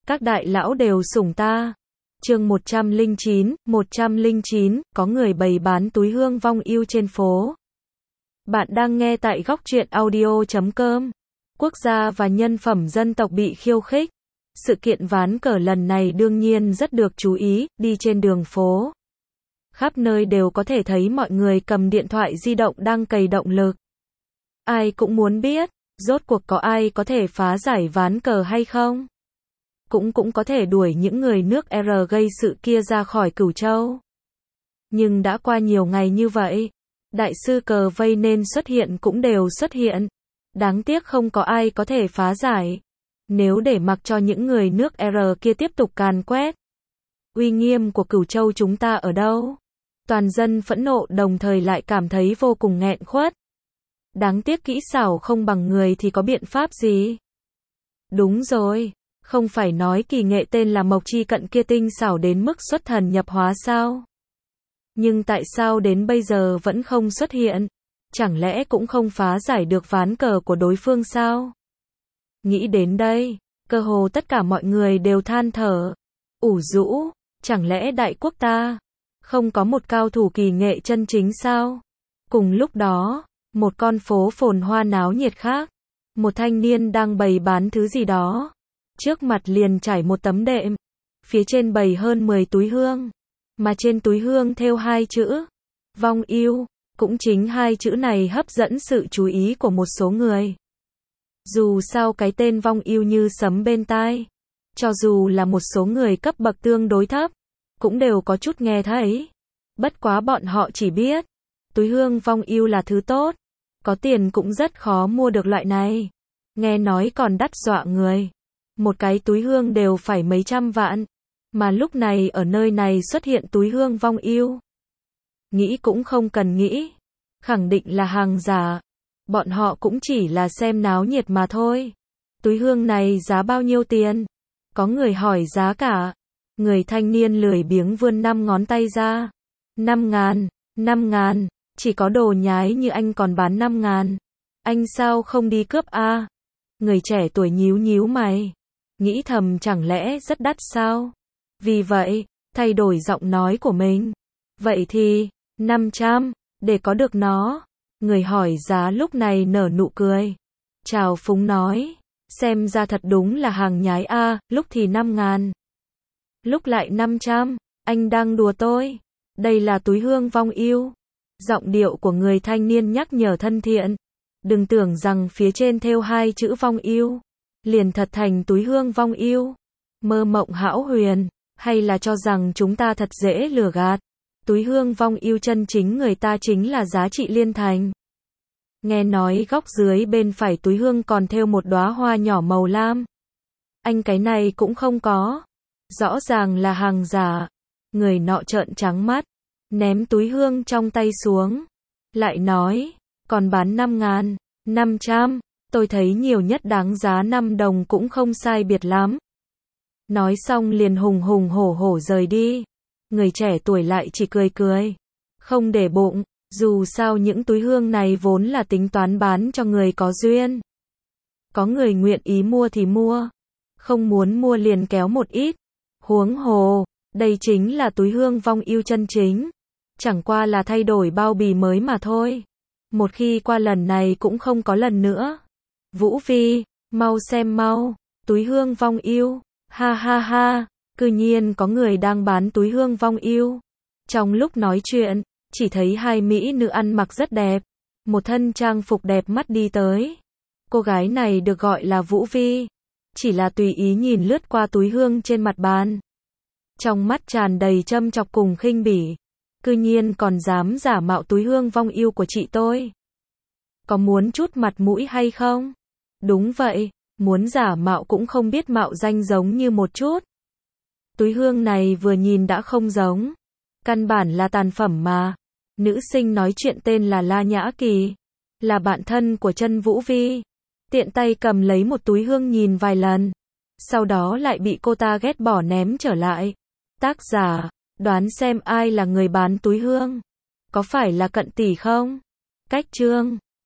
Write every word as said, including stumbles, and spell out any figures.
các đại lão đều sủng ta. Chương một trăm lẻ chín, một trăm lẻ chín, có người bày bán túi hương vong yêu trên phố. Bạn đang nghe tại góc truyện audio chấm com. Quốc gia và nhân phẩm dân tộc bị khiêu khích. Sự kiện ván cờ lần này đương nhiên rất được chú ý, đi trên đường phố. Khắp nơi đều có thể thấy mọi người cầm điện thoại di động đang cày động lực. Ai cũng muốn biết, rốt cuộc có ai có thể phá giải ván cờ hay không? Cũng cũng có thể đuổi những người nước R gây sự kia ra khỏi Cửu Châu. Nhưng đã qua nhiều ngày như vậy, đại sư cờ vây nên xuất hiện cũng đều xuất hiện. Đáng tiếc không có ai có thể phá giải. Nếu để mặc cho những người nước R kia tiếp tục càn quét, uy nghiêm của Cửu Châu chúng ta ở đâu? Toàn dân phẫn nộ đồng thời lại cảm thấy vô cùng nghẹn khuất. Đáng tiếc kỹ xảo không bằng người thì có biện pháp gì? Đúng rồi, không phải nói kỳ nghệ tên là Mộc Chi Cận kia tinh xảo đến mức xuất thần nhập hóa sao? Nhưng tại sao đến bây giờ vẫn không xuất hiện? Chẳng lẽ cũng không phá giải được ván cờ của đối phương sao? Nghĩ đến đây, cơ hồ tất cả mọi người đều than thở, ủ rũ, chẳng lẽ đại quốc ta không có một cao thủ kỳ nghệ chân chính sao? Cùng lúc đó, một con phố phồn hoa náo nhiệt khác, một thanh niên đang bày bán thứ gì đó. Trước mặt liền trải một tấm đệm, phía trên bày hơn mười túi hương, mà trên túi hương thêu hai chữ, vong yêu, cũng chính hai chữ này hấp dẫn sự chú ý của một số người. Dù sao cái tên vong yêu như sấm bên tai, cho dù là một số người cấp bậc tương đối thấp, cũng đều có chút nghe thấy. Bất quá bọn họ chỉ biết, túi hương vong yêu là thứ tốt, có tiền cũng rất khó mua được loại này. Nghe nói còn đắt dọa người. Một cái túi hương đều phải mấy trăm vạn, mà lúc này ở nơi này xuất hiện túi hương vong yêu. Nghĩ cũng không cần nghĩ, khẳng định là hàng giả. Bọn họ cũng chỉ là xem náo nhiệt mà thôi. Túi hương này giá bao nhiêu tiền? Có người hỏi giá cả. Người thanh niên lười biếng vươn năm ngón tay ra. Năm ngàn, năm ngàn, chỉ có đồ nhái như anh còn bán năm ngàn. Anh sao không đi cướp a? Người trẻ tuổi nhíu nhíu mày. Nghĩ thầm chẳng lẽ rất đắt sao? Vì vậy, thay đổi giọng nói của mình. Vậy thì, năm trăm, để có được nó. Người hỏi giá lúc này nở nụ cười. Chào phúng nói, xem ra thật đúng là hàng nhái a, lúc thì năm ngàn. Lúc lại năm trăm, anh đang đùa tôi. Đây là túi hương vong yêu. Giọng điệu của người thanh niên nhắc nhở thân thiện. Đừng tưởng rằng phía trên thêu hai chữ vong yêu liền thật thành túi hương vong yêu. Mơ mộng hão huyền, hay là cho rằng chúng ta thật dễ lừa gạt. Túi hương vong yêu chân chính người ta chính là giá trị liên thành. Nghe nói góc dưới bên phải túi hương còn thêu một đóa hoa nhỏ màu lam. Anh cái này cũng không có. Rõ ràng là hàng giả. Người nọ trợn trắng mắt, ném túi hương trong tay xuống. Lại nói, còn bán năm ngàn, năm trăm. Tôi thấy nhiều nhất đáng giá năm đồng cũng không sai biệt lắm. Nói xong liền hùng hùng hổ hổ rời đi. Người trẻ tuổi lại chỉ cười cười, không để bụng, dù sao những túi hương này vốn là tính toán bán cho người có duyên. Có người nguyện ý mua thì mua, không muốn mua liền kéo một ít. Huống hồ, đây chính là túi hương vong yêu chân chính, chẳng qua là thay đổi bao bì mới mà thôi. Một khi qua lần này cũng không có lần nữa. Vũ Vi, mau xem mau, túi hương vong yêu, ha ha ha, cư nhiên có người đang bán túi hương vong yêu. Trong lúc nói chuyện, chỉ thấy hai mỹ nữ ăn mặc rất đẹp, một thân trang phục đẹp mắt đi tới. Cô gái này được gọi là Vũ Vi, chỉ là tùy ý nhìn lướt qua túi hương trên mặt bàn. Trong mắt tràn đầy châm chọc cùng khinh bỉ, cư nhiên còn dám giả mạo túi hương vong yêu của chị tôi. Có muốn chút mặt mũi hay không? Đúng vậy, muốn giả mạo cũng không biết mạo danh giống như một chút. Túi hương này vừa nhìn đã không giống. Căn bản là tàn phẩm mà. Nữ sinh nói chuyện tên là La Nhã Kỳ, là bạn thân của Chân Vũ Vi. Tiện tay cầm lấy một túi hương nhìn vài lần, sau đó lại bị cô ta ghét bỏ ném trở lại. Tác giả, đoán xem ai là người bán túi hương? Có phải là Cận tỷ không? Cách chương